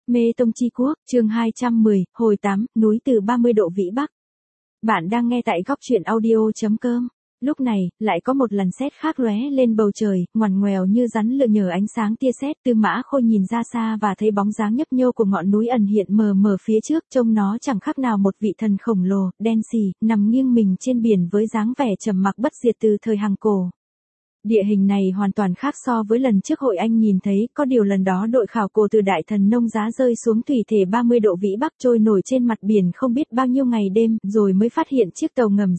Mê Tông Chi Quốc, chương 210, hồi 8, núi từ 30 độ vĩ Bắc. Bạn đang nghe tại góc truyện audio.com. Lúc này, lại có một lần sét khác lóe lên bầu trời, ngoằn ngoèo như rắn lượn nhờ ánh sáng tia sét. Tư Mã Khôi nhìn ra xa và thấy bóng dáng nhấp nhô của ngọn núi ẩn hiện mờ mờ phía trước, trông nó chẳng khác nào một vị thần khổng lồ, đen sì, nằm nghiêng mình trên biển với dáng vẻ trầm mặc bất diệt từ thời Hằng Cổ. Địa hình này hoàn toàn khác so với lần trước hội anh nhìn thấy, có điều lần đó đội khảo cổ từ Đại Thần Nông Giá rơi xuống thủy thể 30 độ vĩ Bắc trôi nổi trên mặt biển không biết bao nhiêu ngày đêm, rồi mới phát hiện chiếc tàu ngầm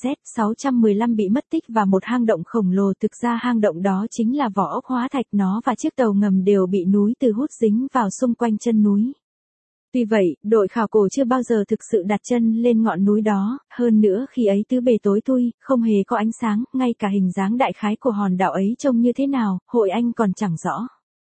Z615 bị mất tích và một hang động khổng lồ. Thực ra hang động đó chính là vỏ ốc hóa thạch, nó và chiếc tàu ngầm đều bị núi từ hút dính vào xung quanh chân núi. Tuy vậy, đội khảo cổ chưa bao giờ thực sự đặt chân lên ngọn núi đó, hơn nữa khi ấy tứ bề tối thui, không hề có ánh sáng, ngay cả hình dáng đại khái của hòn đảo ấy trông như thế nào, hội anh còn chẳng rõ.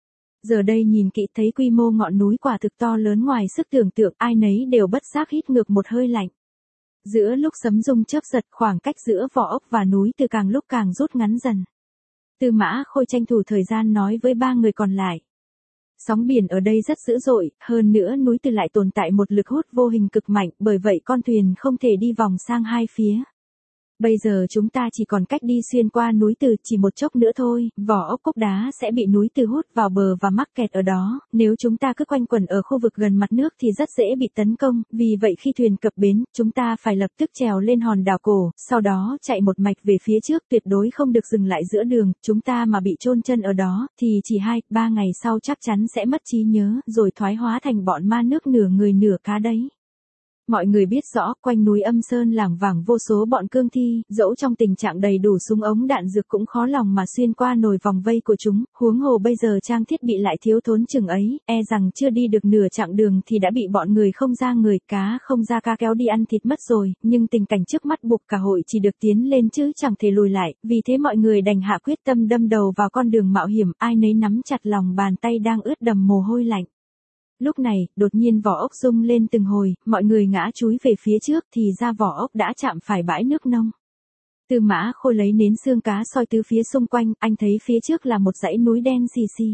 Giờ đây nhìn kỹ thấy quy mô ngọn núi quả thực to lớn ngoài sức tưởng tượng, ai nấy đều bất giác hít ngược một hơi lạnh. Giữa lúc sấm rung chớp giật, khoảng cách giữa vỏ ốc và núi từ càng lúc càng rút ngắn dần. Tư Mã Khôi tranh thủ thời gian nói với ba người còn lại. Sóng biển ở đây rất dữ dội, hơn nữa núi từ lại tồn tại một lực hút vô hình cực mạnh, bởi vậy con thuyền không thể đi vòng sang hai phía. Bây giờ chúng ta chỉ còn cách đi xuyên qua núi từ, chỉ một chốc nữa thôi, vỏ ốc cốc đá sẽ bị núi từ hút vào bờ và mắc kẹt ở đó, nếu chúng ta cứ quanh quẩn ở khu vực gần mặt nước thì rất dễ bị tấn công, vì vậy khi thuyền cập bến, chúng ta phải lập tức trèo lên hòn đảo cổ, sau đó chạy một mạch về phía trước, tuyệt đối không được dừng lại giữa đường, chúng ta mà bị chôn chân ở đó, thì chỉ 2-3 ngày sau chắc chắn sẽ mất trí nhớ, rồi thoái hóa thành bọn ma nước nửa người nửa cá đấy. Mọi người biết rõ, quanh núi Âm Sơn lảng vảng vô số bọn cương thi, dẫu trong tình trạng đầy đủ súng ống đạn dược cũng khó lòng mà xuyên qua nổi vòng vây của chúng, huống hồ bây giờ trang thiết bị lại thiếu thốn chừng ấy, e rằng chưa đi được nửa chặng đường thì đã bị bọn người không ra người, cá không ra cá kéo đi ăn thịt mất rồi, nhưng tình cảnh trước mắt buộc cả hội chỉ được tiến lên chứ chẳng thể lùi lại, vì thế mọi người đành hạ quyết tâm đâm đầu vào con đường mạo hiểm, ai nấy nắm chặt lòng bàn tay đang ướt đầm mồ hôi lạnh. Lúc này, đột nhiên vỏ ốc rung lên từng hồi, mọi người ngã chúi về phía trước thì ra vỏ ốc đã chạm phải bãi nước nông. Tư Mã Khôi lấy nến xương cá soi tứ phía xung quanh, anh thấy phía trước là một dãy núi đen xì xì.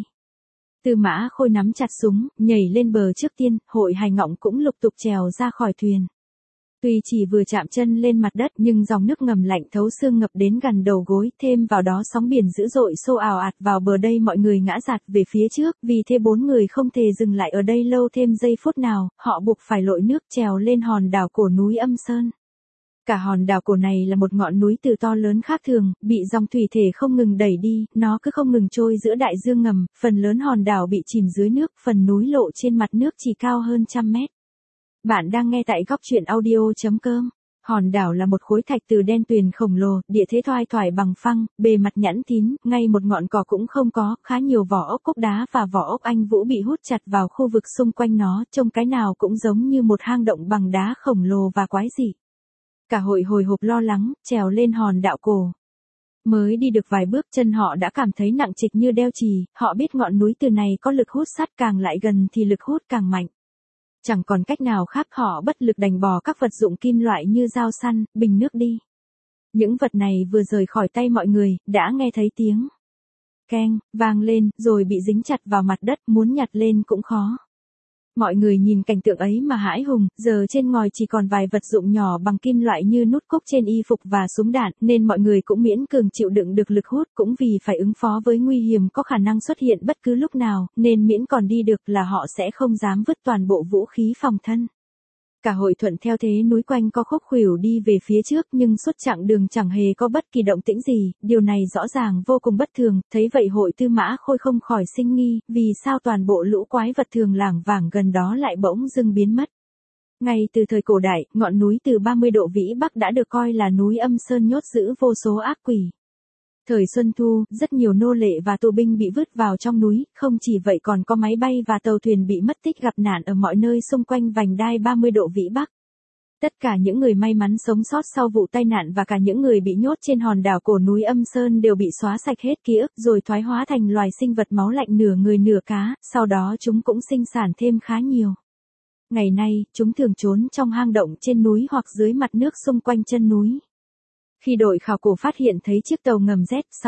Tư Mã Khôi nắm chặt súng, nhảy lên bờ trước tiên, hội Hải Ngọng cũng lục tục trèo ra khỏi thuyền. Tuy chỉ vừa chạm chân lên mặt đất nhưng dòng nước ngầm lạnh thấu xương ngập đến gần đầu gối, thêm vào đó sóng biển dữ dội xô ào ạt vào bờ đây mọi người ngã dạt về phía trước, vì thế bốn người không thể dừng lại ở đây lâu thêm giây phút nào, họ buộc phải lội nước trèo lên hòn đảo cổ núi Âm Sơn. Cả hòn đảo cổ này là một ngọn núi từ to lớn khác thường, bị dòng thủy thể không ngừng đẩy đi, nó cứ không ngừng trôi giữa đại dương ngầm, phần lớn hòn đảo bị chìm dưới nước, phần núi lộ trên mặt nước chỉ cao hơn 100 mét. Bạn đang nghe tại góc truyện audio.com. Hòn đảo là một khối thạch từ đen tuyền khổng lồ, địa thế thoai thoải bằng phẳng, bề mặt nhẵn thín, ngay một ngọn cỏ cũng không có, khá nhiều vỏ ốc cốc đá và vỏ ốc anh vũ bị hút chặt vào khu vực xung quanh nó, trông cái nào cũng giống như một hang động bằng đá khổng lồ và quái dị. Cả hội hồi hộp lo lắng, trèo lên hòn đảo cổ. Mới đi được vài bước chân họ đã cảm thấy nặng trịch như đeo chì, họ biết ngọn núi từ này có lực hút sắt, càng lại gần thì lực hút càng mạnh. Chẳng còn cách nào khác, họ bất lực đành bỏ các vật dụng kim loại như dao săn, bình nước đi. Những vật này vừa rời khỏi tay mọi người, đã nghe thấy tiếng keng vang lên, rồi bị dính chặt vào mặt đất, muốn nhặt lên cũng khó. Mọi người nhìn cảnh tượng ấy mà hãi hùng, giờ trên ngòi chỉ còn vài vật dụng nhỏ bằng kim loại như nút cúc trên y phục và súng đạn, nên mọi người cũng miễn cường chịu đựng được lực hút, cũng vì phải ứng phó với nguy hiểm có khả năng xuất hiện bất cứ lúc nào, nên miễn còn đi được là họ sẽ không dám vứt toàn bộ vũ khí phòng thân. Cả hội thuận theo thế núi quanh co khúc khuỷu đi về phía trước, nhưng suốt chặng đường chẳng hề có bất kỳ động tĩnh gì, điều này rõ ràng vô cùng bất thường, thấy vậy hội Tư Mã Khôi không khỏi sinh nghi, vì sao toàn bộ lũ quái vật thường lảng vảng gần đó lại bỗng dưng biến mất. Ngay từ thời cổ đại, ngọn núi từ 30 độ vĩ Bắc đã được coi là núi Âm Sơn nhốt giữ vô số ác quỷ. Thời Xuân Thu, rất nhiều nô lệ và tù binh bị vứt vào trong núi, không chỉ vậy còn có máy bay và tàu thuyền bị mất tích gặp nạn ở mọi nơi xung quanh vành đai 30 độ vĩ Bắc. Tất cả những người may mắn sống sót sau vụ tai nạn và cả những người bị nhốt trên hòn đảo cổ núi Âm Sơn đều bị xóa sạch hết ký ức rồi thoái hóa thành loài sinh vật máu lạnh nửa người nửa cá, sau đó chúng cũng sinh sản thêm khá nhiều. Ngày nay, chúng thường trốn trong hang động trên núi hoặc dưới mặt nước xung quanh chân núi. Khi đội khảo cổ phát hiện thấy chiếc tàu ngầm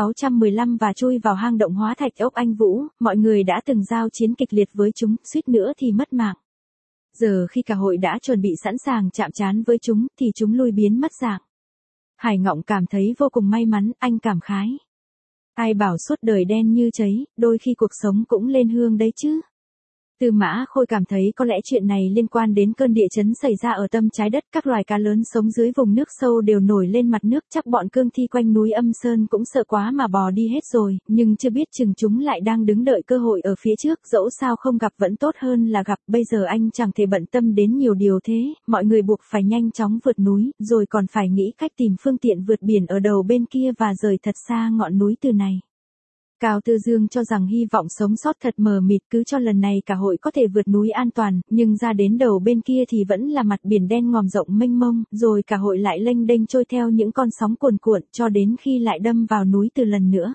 Z615 và chui vào hang động hóa thạch ốc Anh Vũ, mọi người đã từng giao chiến kịch liệt với chúng, suýt nữa thì mất mạng. Giờ khi cả hội đã chuẩn bị sẵn sàng chạm trán với chúng thì chúng lui biến mất dạng. Hải Ngọng cảm thấy vô cùng may mắn, anh cảm khái. Ai bảo suốt đời đen như cháy, đôi khi cuộc sống cũng lên hương đấy chứ. Tư Mã Khôi cảm thấy có lẽ chuyện này liên quan đến cơn địa chấn xảy ra ở tâm trái đất, các loài cá lớn sống dưới vùng nước sâu đều nổi lên mặt nước, chắc bọn cương thi quanh núi Âm Sơn cũng sợ quá mà bò đi hết rồi, nhưng chưa biết chừng chúng lại đang đứng đợi cơ hội ở phía trước, dẫu sao không gặp vẫn tốt hơn là gặp, bây giờ anh chẳng thể bận tâm đến nhiều điều thế, mọi người buộc phải nhanh chóng vượt núi, rồi còn phải nghĩ cách tìm phương tiện vượt biển ở đầu bên kia và rời thật xa ngọn núi từ này. Cao Tư Dương cho rằng hy vọng sống sót thật mờ mịt, cứ cho lần này cả hội có thể vượt núi an toàn, nhưng ra đến đầu bên kia thì vẫn là mặt biển đen ngòm rộng mênh mông, rồi cả hội lại lênh đênh trôi theo những con sóng cuồn cuộn cho đến khi lại đâm vào núi từ lần nữa.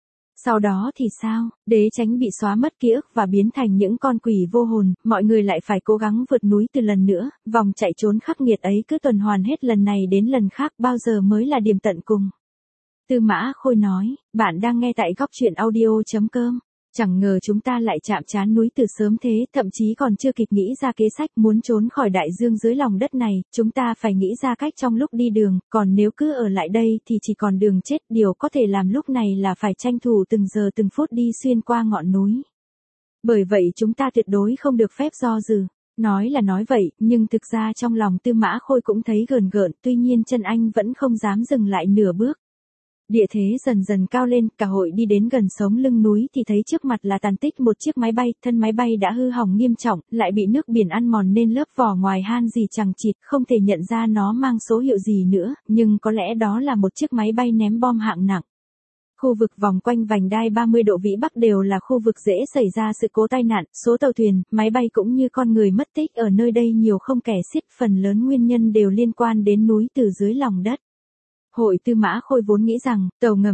Sau đó thì sao, để tránh bị xóa mất ký ức và biến thành những con quỷ vô hồn, mọi người lại phải cố gắng vượt núi từ lần nữa, vòng chạy trốn khắc nghiệt ấy cứ tuần hoàn hết lần này đến lần khác, bao giờ mới là điểm tận cùng. Tư Mã Khôi nói, bạn đang nghe tại góc truyện audio.com. Chẳng ngờ chúng ta lại chạm trán núi từ sớm thế, thậm chí còn chưa kịp nghĩ ra kế sách muốn trốn khỏi đại dương dưới lòng đất này, chúng ta phải nghĩ ra cách trong lúc đi đường, còn nếu cứ ở lại đây thì chỉ còn đường chết, điều có thể làm lúc này là phải tranh thủ từng giờ từng phút đi xuyên qua ngọn núi. Bởi vậy chúng ta tuyệt đối không được phép do dự. Nói là nói vậy, nhưng thực ra trong lòng Tư Mã Khôi cũng thấy gờn gợn, tuy nhiên chân anh vẫn không dám dừng lại nửa bước. Địa thế dần dần cao lên, cả hội đi đến gần sống lưng núi thì thấy trước mặt là tàn tích một chiếc máy bay, thân máy bay đã hư hỏng nghiêm trọng, lại bị nước biển ăn mòn nên lớp vỏ ngoài han gì chằng chịt, không thể nhận ra nó mang số hiệu gì nữa, nhưng có lẽ đó là một chiếc máy bay ném bom hạng nặng. Khu vực vòng quanh vành đai 30 độ vĩ Bắc đều là khu vực dễ xảy ra sự cố tai nạn, số tàu thuyền, máy bay cũng như con người mất tích ở nơi đây nhiều không kể xiết, phần lớn nguyên nhân đều liên quan đến núi từ dưới lòng đất. Hội Tư Mã Khôi vốn nghĩ rằng, tàu ngầm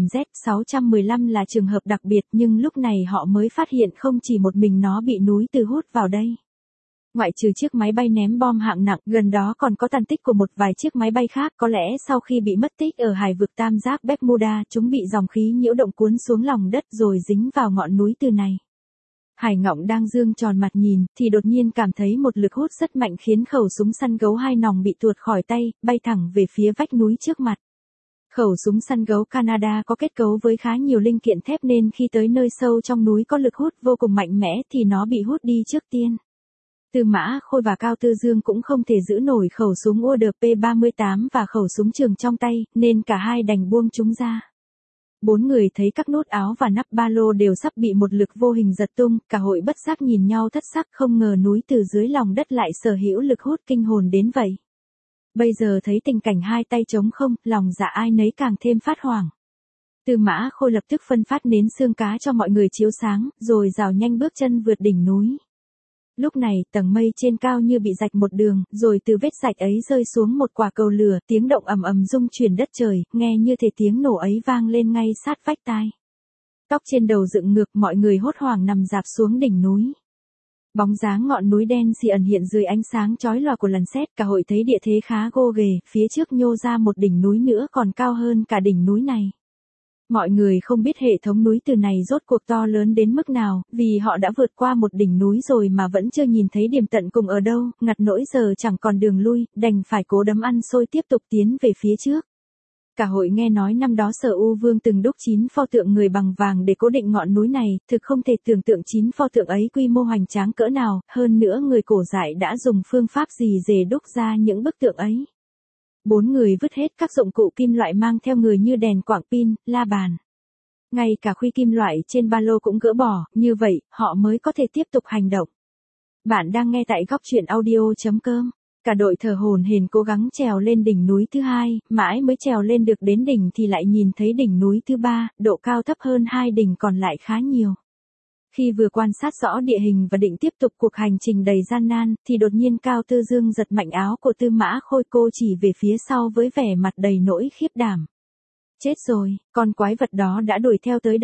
Z-615 là trường hợp đặc biệt nhưng lúc này họ mới phát hiện không chỉ một mình nó bị núi từ hút vào đây. Ngoại trừ chiếc máy bay ném bom hạng nặng, gần đó còn có tàn tích của một vài chiếc máy bay khác, có lẽ sau khi bị mất tích ở hải vực Tam Giác Bermuda, chúng bị dòng khí nhiễu động cuốn xuống lòng đất rồi dính vào ngọn núi từ này. Hải Ngọng đang dương tròn mặt nhìn, thì đột nhiên cảm thấy một lực hút rất mạnh khiến khẩu súng săn gấu 2 nòng bị tuột khỏi tay, bay thẳng về phía vách núi trước mặt. Khẩu súng săn gấu Canada có kết cấu với khá nhiều linh kiện thép nên khi tới nơi sâu trong núi có lực hút vô cùng mạnh mẽ thì nó bị hút đi trước tiên. Tư Mã Khôi và Cao Tư Dương cũng không thể giữ nổi khẩu súng UDP-38 và khẩu súng trường trong tay, nên cả hai đành buông chúng ra. 4 người thấy các nút áo và nắp ba lô đều sắp bị một lực vô hình giật tung, cả hội bất giác nhìn nhau thất sắc, không ngờ núi từ dưới lòng đất lại sở hữu lực hút kinh hồn đến vậy. Bây giờ thấy tình cảnh hai tay trống không, lòng dạ ai nấy càng thêm phát hoảng. Tư Mã Khôi lập tức phân phát nến xương cá cho mọi người chiếu sáng, rồi rào nhanh bước chân vượt đỉnh núi. Lúc này, tầng mây trên cao như bị rạch một đường, rồi từ vết rạch ấy rơi xuống một quả cầu lửa, tiếng động ầm ầm rung chuyển đất trời, nghe như thể tiếng nổ ấy vang lên ngay sát vách tai. Tóc trên đầu dựng ngược, mọi người hốt hoảng nằm rạp xuống đỉnh núi. Bóng dáng ngọn núi đen xì ẩn hiện dưới ánh sáng chói lòa của lần sét, cả hội thấy địa thế khá gồ ghề, phía trước nhô ra một đỉnh núi nữa còn cao hơn cả đỉnh núi này. Mọi người không biết hệ thống núi từ này rốt cuộc to lớn đến mức nào, vì họ đã vượt qua một đỉnh núi rồi mà vẫn chưa nhìn thấy điểm tận cùng ở đâu, ngặt nỗi giờ chẳng còn đường lui, đành phải cố đấm ăn xôi tiếp tục tiến về phía trước. Cả hội nghe nói năm đó Sở U Vương từng đúc 9 pho tượng người bằng vàng để cố định ngọn núi này, thực không thể tưởng tượng 9 pho tượng ấy quy mô hoành tráng cỡ nào, hơn nữa người cổ dại đã dùng phương pháp gì dề đúc ra những bức tượng ấy. 4 người vứt hết các dụng cụ kim loại mang theo người như đèn quảng pin, la bàn. Ngay cả khuy kim loại trên ba lô cũng gỡ bỏ, như vậy, họ mới có thể tiếp tục hành động. Bạn đang nghe tại góc truyện audio.com. Cả đội thở hổn hển cố gắng trèo lên đỉnh núi thứ 2, mãi mới trèo lên được đến đỉnh thì lại nhìn thấy đỉnh núi thứ 3, độ cao thấp hơn 2 đỉnh còn lại khá nhiều. Khi vừa quan sát rõ địa hình và định tiếp tục cuộc hành trình đầy gian nan, thì đột nhiên Cao Tư Dương giật mạnh áo của Tư Mã Khôi, cô chỉ về phía sau với vẻ mặt đầy nỗi khiếp đảm. Chết rồi, con quái vật đó đã đuổi theo tới đây.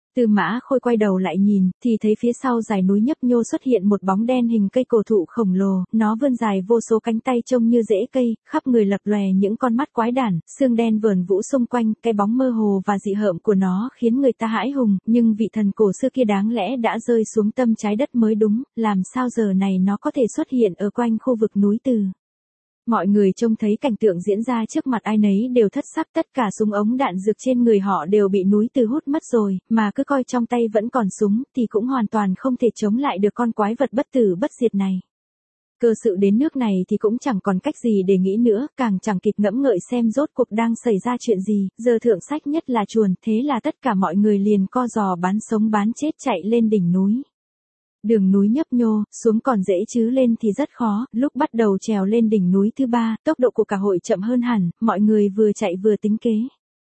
Tư Mã Khôi quay đầu lại nhìn, thì thấy phía sau dải núi nhấp nhô xuất hiện một bóng đen hình cây cổ thụ khổng lồ, nó vươn dài vô số cánh tay trông như rễ cây, khắp người lập lòe những con mắt quái đản, xương đen vờn vũ xung quanh, cái bóng mơ hồ và dị hợm của nó khiến người ta hãi hùng, nhưng vị thần cổ xưa kia đáng lẽ đã rơi xuống tâm trái đất mới đúng, làm sao giờ này nó có thể xuất hiện ở quanh khu vực núi Từ. Mọi người trông thấy cảnh tượng diễn ra trước mặt ai nấy đều thất sắc, tất cả súng ống đạn dược trên người họ đều bị núi Từ hút mất rồi, mà cứ coi trong tay vẫn còn súng thì cũng hoàn toàn không thể chống lại được con quái vật bất tử bất diệt này. Cơ sự đến nước này thì cũng chẳng còn cách gì để nghĩ nữa, càng chẳng kịp ngẫm ngợi xem rốt cuộc đang xảy ra chuyện gì, giờ thượng sách nhất là chuồn, thế là tất cả mọi người liền co giò bán sống bán chết chạy lên đỉnh núi. Đường núi nhấp nhô, xuống còn dễ chứ lên thì rất khó, lúc bắt đầu trèo lên đỉnh núi thứ 3, tốc độ của cả hội chậm hơn hẳn, mọi người vừa chạy vừa tính kế.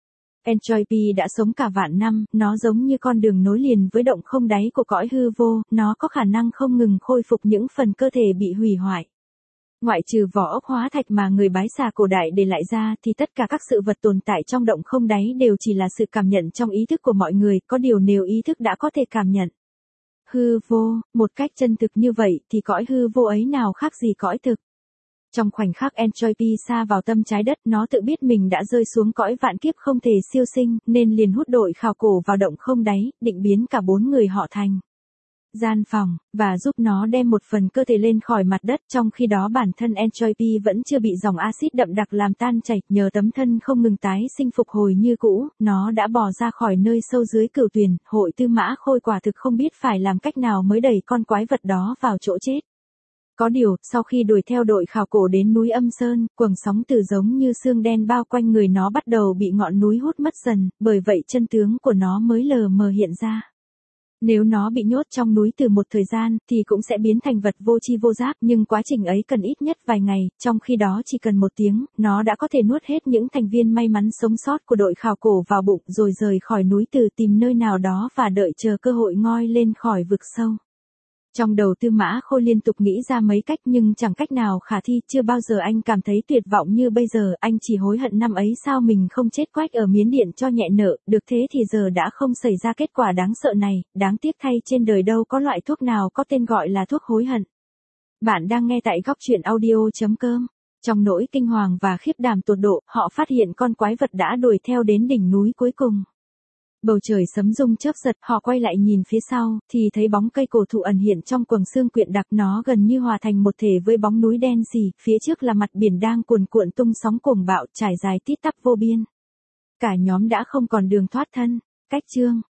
Enjoy đã sống cả vạn năm, nó giống như con đường nối liền với động không đáy của cõi hư vô, nó có khả năng không ngừng khôi phục những phần cơ thể bị hủy hoại. Ngoại trừ vỏ ốc hóa thạch mà người Bái Xà cổ đại để lại ra thì tất cả các sự vật tồn tại trong động không đáy đều chỉ là sự cảm nhận trong ý thức của mọi người, có điều nếu ý thức đã có thể cảm nhận hư vô, một cách chân thực như vậy thì cõi hư vô ấy nào khác gì cõi thực. Trong khoảnh khắc Enjoy xa vào tâm trái đất, nó tự biết mình đã rơi xuống cõi vạn kiếp không thể siêu sinh, nên liền hút đội khảo cổ vào động không đáy, định biến cả 4 người họ thành gian phòng, và giúp nó đem một phần cơ thể lên khỏi mặt đất, trong khi đó bản thân Enjoy vẫn chưa bị dòng axit đậm đặc làm tan chảy, nhờ tấm thân không ngừng tái sinh phục hồi như cũ, nó đã bò ra khỏi nơi sâu dưới cửu tuyền, hội Tư Mã Khôi quả thực không biết phải làm cách nào mới đẩy con quái vật đó vào chỗ chết. Có điều, sau khi đuổi theo đội khảo cổ đến núi Âm Sơn, quầng sóng từ giống như xương đen bao quanh người nó bắt đầu bị ngọn núi hút mất dần, bởi vậy chân tướng của nó mới lờ mờ hiện ra. Nếu nó bị nhốt trong núi từ một thời gian, thì cũng sẽ biến thành vật vô tri vô giác, nhưng quá trình ấy cần ít nhất vài ngày, trong khi đó chỉ cần 1 tiếng, nó đã có thể nuốt hết những thành viên may mắn sống sót của đội khảo cổ vào bụng, rồi rời khỏi núi Từ tìm nơi nào đó và đợi chờ cơ hội ngoi lên khỏi vực sâu. Trong đầu Tư Mã Khôi liên tục nghĩ ra mấy cách nhưng chẳng cách nào khả thi, chưa bao giờ anh cảm thấy tuyệt vọng như bây giờ, anh chỉ hối hận năm ấy sao mình không chết quách ở Miến Điện cho nhẹ nợ, được thế thì giờ đã không xảy ra kết quả đáng sợ này, đáng tiếc thay trên đời đâu có loại thuốc nào có tên gọi là thuốc hối hận. Bạn đang nghe tại góc truyện audio.com. Trong nỗi kinh hoàng và khiếp đảm tột độ, họ phát hiện con quái vật đã đuổi theo đến đỉnh núi cuối cùng. Bầu trời sấm rung chớp giật, họ quay lại nhìn phía sau, thì thấy bóng cây cổ thụ ẩn hiện trong quầng sương quyện đặc, nó gần như hòa thành một thể với bóng núi đen sì, phía trước là mặt biển đang cuồn cuộn tung sóng cuồng bạo, trải dài tít tắp vô biên. Cả nhóm đã không còn đường thoát thân. Cách chương